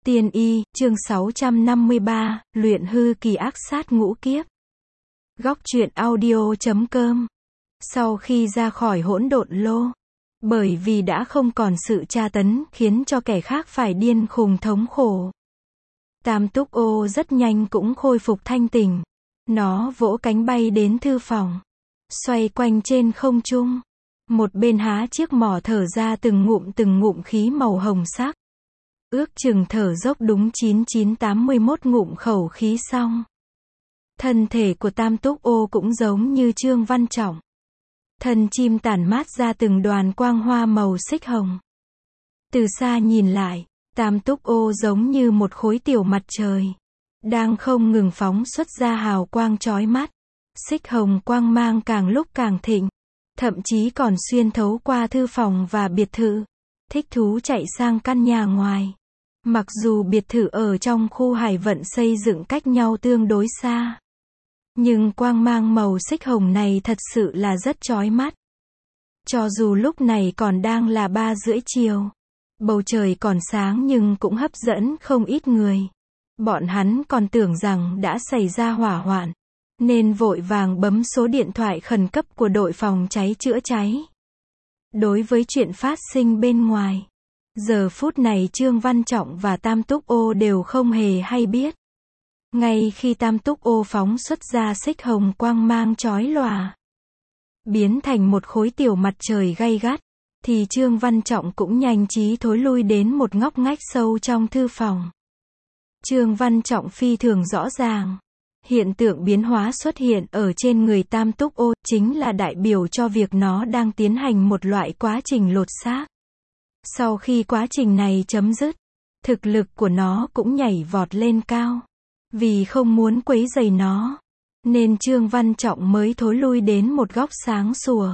Tiên y, chương 653, luyện hư kỳ ác sát ngũ kiếp. Góc truyện audio.com. Sau khi ra khỏi hỗn độn lô, bởi vì đã không còn sự tra tấn khiến cho kẻ khác phải điên khùng thống khổ, Tam Túc Ô rất nhanh cũng khôi phục thanh tỉnh. Nó vỗ cánh bay đến thư phòng, xoay quanh trên không trung, một bên há chiếc mỏ thở ra từng ngụm khí màu hồng sắc. Ước chừng thở dốc đúng 9981 ngụm khẩu khí xong. Thân thể của Tam Túc Ô cũng giống như Trương Văn Trọng. Thân chim tản mát ra từng đoàn quang hoa màu xích hồng. Từ xa nhìn lại, Tam Túc Ô giống như một khối tiểu mặt trời, đang không ngừng phóng xuất ra hào quang chói mắt. Xích hồng quang mang càng lúc càng thịnh, thậm chí còn xuyên thấu qua thư phòng và biệt thự. Thích thú chạy sang căn nhà ngoài. Mặc dù biệt thự ở trong khu hải vận xây dựng cách nhau tương đối xa, nhưng quang mang màu xích hồng này thật sự là rất chói mắt. Cho dù lúc này còn đang là 3:30 chiều, bầu trời còn sáng nhưng cũng hấp dẫn không ít người. Bọn hắn còn tưởng rằng đã xảy ra hỏa hoạn, nên vội vàng bấm số điện thoại khẩn cấp của đội phòng cháy chữa cháy. Đối với chuyện phát sinh bên ngoài, giờ phút này Trương Văn Trọng và Tam Túc Ô đều không hề hay biết. Ngay khi Tam Túc Ô phóng xuất ra xích hồng quang mang chói lòa, biến thành một khối tiểu mặt trời gay gắt, thì Trương Văn Trọng cũng nhanh trí thối lui đến một ngóc ngách sâu trong thư phòng. Trương Văn Trọng phi thường rõ ràng, hiện tượng biến hóa xuất hiện ở trên người Tam Túc Ô chính là đại biểu cho việc nó đang tiến hành một loại quá trình lột xác. Sau khi quá trình này chấm dứt, thực lực của nó cũng nhảy vọt lên cao. Vì không muốn quấy rầy nó, nên Trương Văn Trọng mới thối lui đến một góc sáng sủa.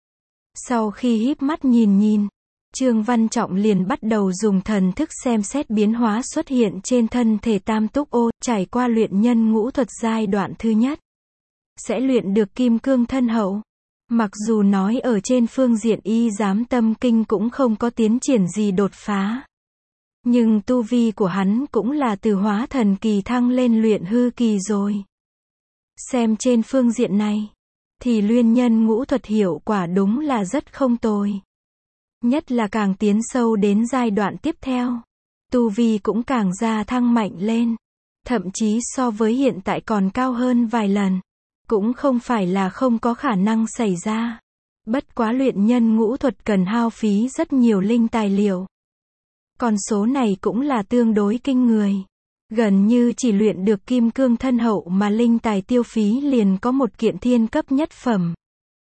Sau khi híp mắt nhìn, Trương Văn Trọng liền bắt đầu dùng thần thức xem xét biến hóa xuất hiện trên thân thể Tam Túc Ô. Trải qua luyện nhân ngũ thuật giai đoạn thứ nhất, sẽ luyện được kim cương thân hậu. Mặc dù nói ở trên phương diện y giám tâm kinh cũng không có tiến triển gì đột phá, nhưng tu vi của hắn cũng là từ hóa thần kỳ thăng lên luyện hư kỳ rồi. Xem trên phương diện này, thì luyện nhân ngũ thuật hiệu quả đúng là rất không tồi. Nhất là càng tiến sâu đến giai đoạn tiếp theo, tu vi cũng càng gia thăng mạnh lên. Thậm chí so với hiện tại còn cao hơn vài lần. Cũng không phải là không có khả năng xảy ra. Bất quá luyện nhân ngũ thuật cần hao phí rất nhiều linh tài liệu. Con số này cũng là tương đối kinh người. Gần như chỉ luyện được kim cương thân hậu mà linh tài tiêu phí liền có một kiện thiên cấp nhất phẩm,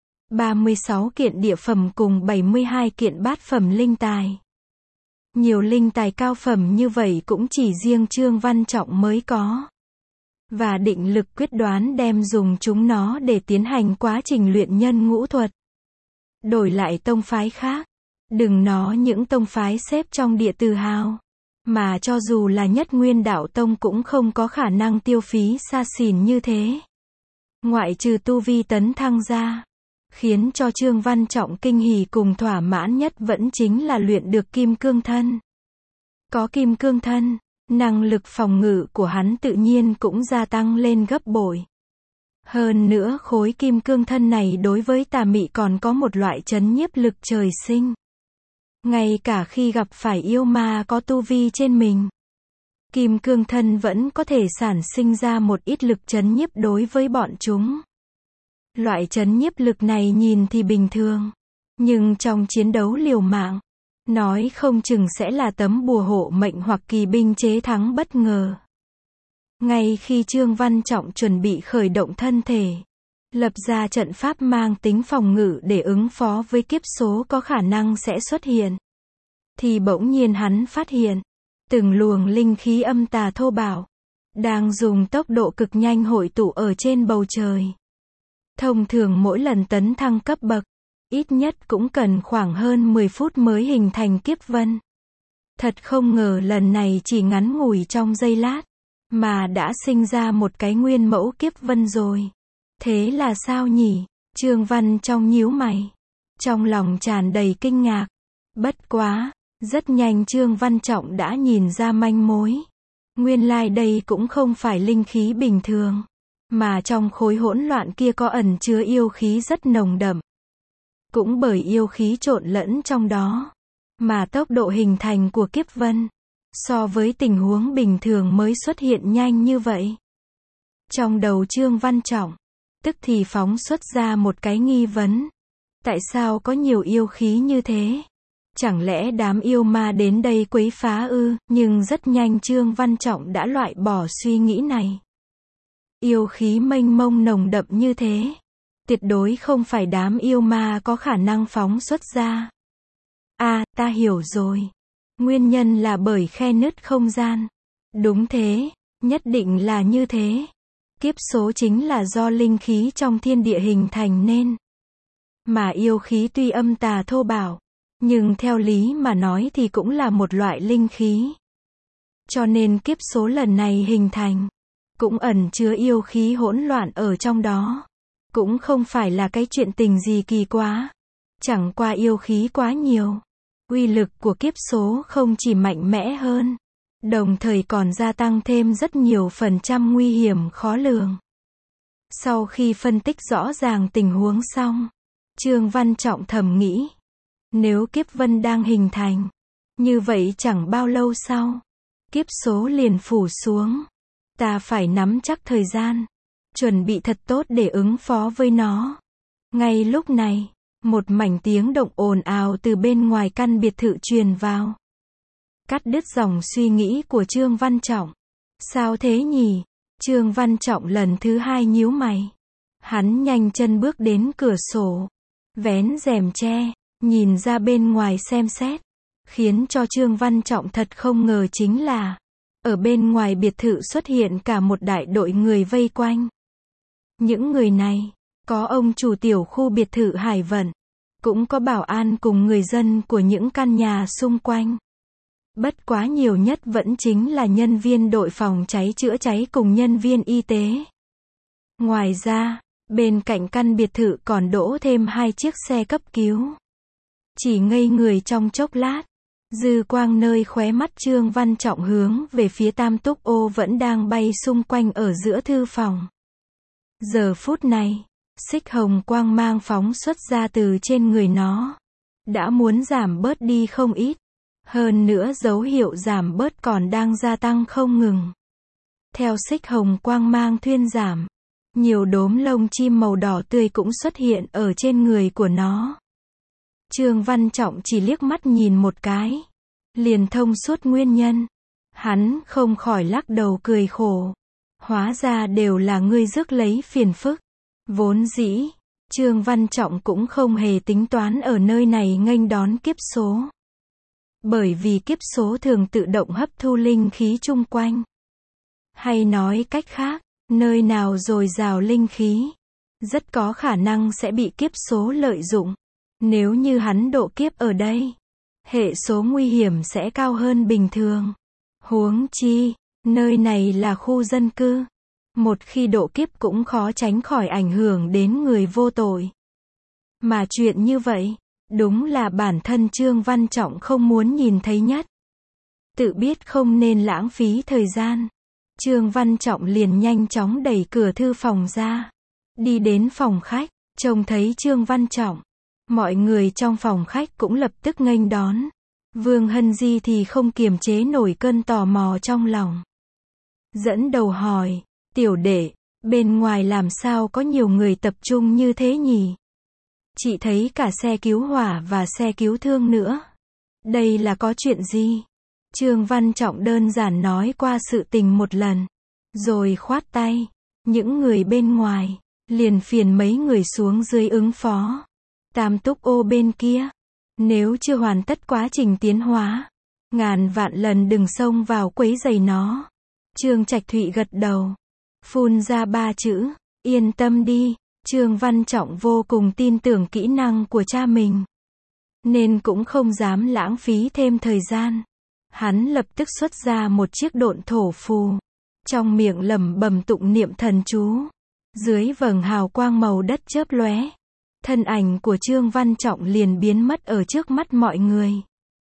36 kiện địa phẩm cùng 72 kiện bát phẩm linh tài. Nhiều linh tài cao phẩm như vậy cũng chỉ riêng Trương Văn Trọng mới có. Và định lực quyết đoán đem dùng chúng nó để tiến hành quá trình luyện nhân ngũ thuật. Đổi lại tông phái khác, đừng nói những tông phái xếp trong địa từ hào, mà cho dù là Nhất Nguyên Đạo Tông cũng không có khả năng tiêu phí xa xỉn như thế. Ngoại trừ tu vi tấn thăng ra, khiến cho Trương Văn Trọng kinh hỉ cùng thỏa mãn nhất vẫn chính là luyện được kim cương thân. Có kim cương thân, năng lực phòng ngự của hắn tự nhiên cũng gia tăng lên gấp bội. Hơn nữa khối kim cương thân này đối với tà mị còn có một loại chấn nhiếp lực trời sinh. Ngay cả khi gặp phải yêu ma có tu vi trên mình, kim cương thân vẫn có thể sản sinh ra một ít lực chấn nhiếp đối với bọn chúng. Loại chấn nhiếp lực này nhìn thì bình thường, nhưng trong chiến đấu liều mạng, nói không chừng sẽ là tấm bùa hộ mệnh hoặc kỳ binh chế thắng bất ngờ. Ngay khi Trương Văn Trọng chuẩn bị khởi động thân thể, lập ra trận pháp mang tính phòng ngự để ứng phó với kiếp số có khả năng sẽ xuất hiện, thì bỗng nhiên hắn phát hiện, từng luồng linh khí âm tà thô bạo, đang dùng tốc độ cực nhanh hội tụ ở trên bầu trời. Thông thường mỗi lần tấn thăng cấp bậc, ít nhất cũng cần khoảng hơn 10 phút mới hình thành kiếp vân. Thật không ngờ lần này chỉ ngắn ngủi trong giây lát, mà đã sinh ra một cái nguyên mẫu kiếp vân rồi. Thế là sao nhỉ? Trương Văn trong nhíu mày, trong lòng tràn đầy kinh ngạc. Bất quá, Rất nhanh Trương Văn Trọng đã nhìn ra manh mối. Nguyên lai đây cũng không phải linh khí bình thường, mà trong khối hỗn loạn kia có ẩn chứa yêu khí rất nồng đậm. Cũng bởi yêu khí trộn lẫn trong đó, mà tốc độ hình thành của kiếp vân, so với tình huống bình thường mới xuất hiện nhanh như vậy. Trong đầu Trương Văn Trọng, tức thì phóng xuất ra một cái nghi vấn. Tại sao có nhiều yêu khí như thế? Chẳng lẽ đám yêu ma đến đây quấy phá ư? Nhưng rất nhanh Trương Văn Trọng đã loại bỏ suy nghĩ này. Yêu khí mênh mông nồng đậm như thế, tuyệt đối không phải đám yêu ma có khả năng phóng xuất ra. Ta hiểu rồi. Nguyên nhân là bởi khe nứt không gian. Đúng thế, nhất định là như thế. Kiếp số chính là do linh khí trong thiên địa hình thành nên. Mà yêu khí tuy âm tà thô bạo, nhưng theo lý mà nói thì cũng là một loại linh khí. Cho nên kiếp số lần này hình thành, cũng ẩn chứa yêu khí hỗn loạn ở trong đó. Cũng không phải là cái chuyện tình gì kỳ quá. Chẳng qua yêu khí quá nhiều. Uy lực của kiếp số không chỉ mạnh mẽ hơn, đồng thời còn gia tăng thêm rất nhiều phần trăm nguy hiểm khó lường. Sau khi phân tích rõ ràng tình huống xong, Trương Văn Trọng thầm nghĩ, nếu kiếp vân đang hình thành, như vậy chẳng bao lâu sau, kiếp số liền phủ xuống. Ta phải nắm chắc thời gian, chuẩn bị thật tốt để ứng phó với nó. Ngay lúc này, một mảnh tiếng động ồn ào từ bên ngoài căn biệt thự truyền vào. Cắt đứt dòng suy nghĩ của Trương Văn Trọng. Sao thế nhỉ? Trương Văn Trọng lần thứ hai nhíu mày. Hắn nhanh chân bước đến cửa sổ, vén rèm tre, nhìn ra bên ngoài xem xét. Khiến cho Trương Văn Trọng thật không ngờ chính là, ở bên ngoài biệt thự xuất hiện cả một đại đội người vây quanh. Những người này, có ông chủ tiểu khu biệt thự Hải Vận, cũng có bảo an cùng người dân của những căn nhà xung quanh. Bất quá nhiều nhất vẫn chính là nhân viên đội phòng cháy chữa cháy cùng nhân viên y tế. Ngoài ra, bên cạnh căn biệt thự còn đỗ thêm 2 chiếc xe cấp cứu. Chỉ ngây người trong chốc lát, dư quang nơi khóe mắt Trương Văn Trọng hướng về phía Tam Túc Ô vẫn đang bay xung quanh ở giữa thư phòng. Giờ phút này, xích hồng quang mang phóng xuất ra từ trên người nó, đã muốn giảm bớt đi không ít. Hơn nữa dấu hiệu giảm bớt còn đang gia tăng không ngừng. Theo xích hồng quang mang thuyên giảm, nhiều đốm lông chim màu đỏ tươi cũng xuất hiện ở trên người của nó. Trương Văn Trọng chỉ liếc mắt nhìn một cái, liền thông suốt nguyên nhân. Hắn không khỏi lắc đầu cười khổ. Hóa ra đều là ngươi rước lấy phiền phức. Vốn dĩ, Trương Văn Trọng cũng không hề tính toán ở nơi này nghênh đón kiếp số. Bởi vì kiếp số thường tự động hấp thu linh khí chung quanh. Hay nói cách khác, nơi nào dồi dào linh khí, rất có khả năng sẽ bị kiếp số lợi dụng. Nếu như hắn độ kiếp ở đây, hệ số nguy hiểm sẽ cao hơn bình thường. Huống chi, nơi này là khu dân cư. Một khi độ kiếp cũng khó tránh khỏi ảnh hưởng đến người vô tội. Mà chuyện như vậy, đúng là bản thân Trương Văn Trọng không muốn nhìn thấy nhất. Tự biết không nên lãng phí thời gian, Trương Văn Trọng liền nhanh chóng đẩy cửa thư phòng ra, đi đến phòng khách, trông thấy Trương Văn Trọng. Mọi người trong phòng khách cũng lập tức nghênh đón. Vương Hân Di thì không kiềm chế nổi cơn tò mò trong lòng. Dẫn đầu hỏi, tiểu đệ, bên ngoài làm sao có nhiều người tập trung như thế nhỉ? Chị thấy cả xe cứu hỏa và xe cứu thương nữa. Đây là có chuyện gì? Trương Văn Trọng đơn giản nói qua sự tình một lần, rồi khoát tay. Những người bên ngoài, liền phiền mấy người xuống dưới ứng phó. Tam Túc Ô bên kia, nếu chưa hoàn tất quá trình tiến hóa, ngàn vạn lần đừng xông vào quấy rầy nó. Trương Trạch Thụy gật đầu, phun ra 3 chữ, yên tâm đi. Trương Văn Trọng vô cùng tin tưởng kỹ năng của cha mình, nên cũng không dám lãng phí thêm thời gian. Hắn lập tức xuất ra một chiếc độn thổ phù, trong miệng lẩm bẩm tụng niệm thần chú. Dưới vầng hào quang màu đất chớp lóe, thân ảnh của Trương Văn Trọng liền biến mất ở trước mắt mọi người.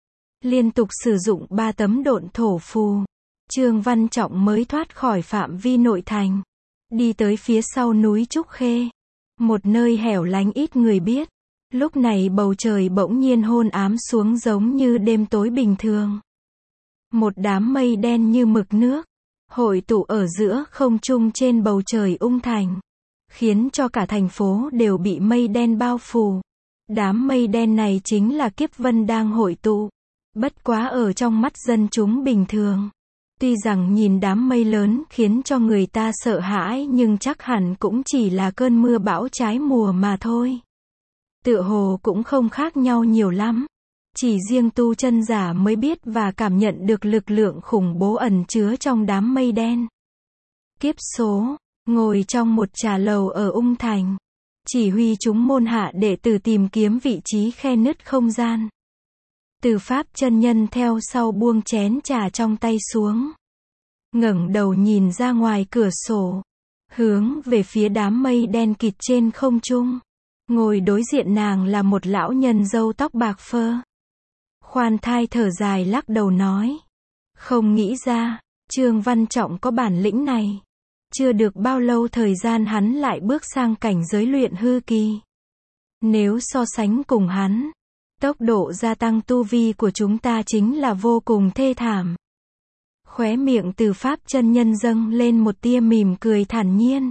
liên tục sử dụng 3 tấm độn thổ phù. Trương Văn Trọng mới thoát khỏi phạm vi nội thành, đi tới phía sau núi Trúc Khê, một nơi hẻo lánh ít người biết. Lúc này bầu trời bỗng nhiên hôn ám xuống giống như đêm tối bình thường. Một đám mây đen như mực nước, hội tụ ở giữa không trung trên bầu trời Ung Thành, khiến cho cả thành phố đều bị mây đen bao phủ. Đám mây đen này chính là kiếp vân đang hội tụ. Bất quá ở trong mắt dân chúng bình thường, tuy rằng nhìn đám mây lớn khiến cho người ta sợ hãi nhưng chắc hẳn cũng chỉ là cơn mưa bão trái mùa mà thôi. Tựa hồ cũng không khác nhau nhiều lắm. Chỉ riêng tu chân giả mới biết và cảm nhận được lực lượng khủng bố ẩn chứa trong đám mây đen. Kiếp số, ngồi trong một trà lầu ở Ung Thành, chỉ huy chúng môn hạ đệ tử tìm kiếm vị trí khe nứt không gian. Từ Pháp chân nhân theo sau buông chén trà trong tay xuống, ngẩng đầu nhìn ra ngoài cửa sổ, hướng về phía đám mây đen kịt trên không trung. Ngồi đối diện nàng là một lão nhân râu tóc bạc phơ. Khoan thai thở dài lắc đầu nói. Không nghĩ ra, Trương Văn Trọng có bản lĩnh này. Chưa được bao lâu thời gian hắn lại bước sang cảnh giới luyện hư kỳ. Nếu so sánh cùng hắn, tốc độ gia tăng tu vi của chúng ta chính là vô cùng thê thảm. Khóe miệng Từ Pháp chân nhân dâng lên một tia mỉm cười thản nhiên.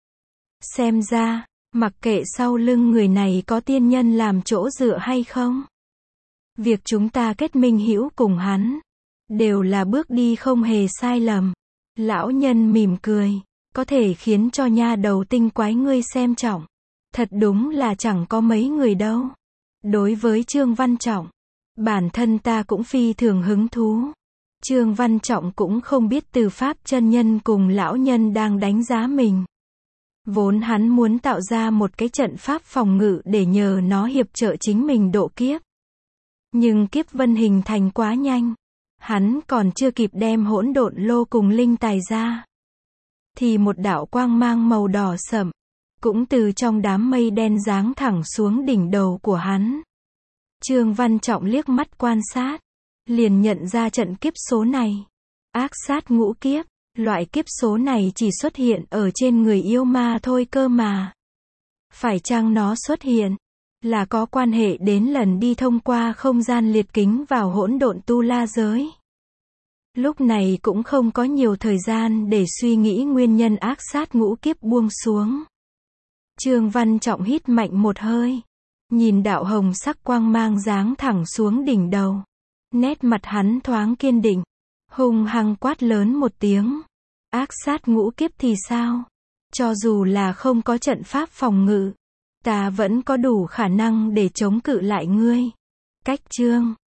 Xem ra, mặc kệ sau lưng người này có tiên nhân làm chỗ dựa hay không, việc chúng ta kết minh hữu cùng hắn, đều là bước đi không hề sai lầm. Lão nhân mỉm cười, có thể khiến cho nha đầu tinh quái ngươi xem trọng. Thật đúng là chẳng có mấy người đâu. Đối với Trương Văn Trọng, bản thân ta cũng phi thường hứng thú. Trương Văn Trọng cũng không biết Từ Pháp chân nhân cùng lão nhân đang đánh giá mình. Vốn hắn muốn tạo ra một cái trận pháp phòng ngự để nhờ nó hiệp trợ chính mình độ kiếp. Nhưng kiếp vân hình thành quá nhanh. Hắn còn chưa kịp đem hỗn độn lô cùng linh tài ra, thì một đạo quang mang màu đỏ sẫm cũng từ trong đám mây đen giáng thẳng xuống đỉnh đầu của hắn. Trương Văn Trọng liếc mắt quan sát, liền nhận ra trận kiếp số này. Ác sát ngũ kiếp, loại kiếp số này chỉ xuất hiện ở trên người yêu ma thôi cơ mà. Phải chăng nó xuất hiện là có quan hệ đến lần đi thông qua không gian liệt kính vào hỗn độn tu la giới? Lúc này cũng không có nhiều thời gian để suy nghĩ nguyên nhân ác sát ngũ kiếp buông xuống. Trương Văn Trọng hít mạnh một hơi, nhìn đạo hồng sắc quang mang giáng thẳng xuống đỉnh đầu. Nét mặt hắn thoáng kiên định, hung hăng quát lớn một tiếng. Ác sát ngũ kiếp thì sao? Cho dù là không có trận pháp phòng ngự, ta vẫn có đủ khả năng để chống cự lại ngươi. Cách chương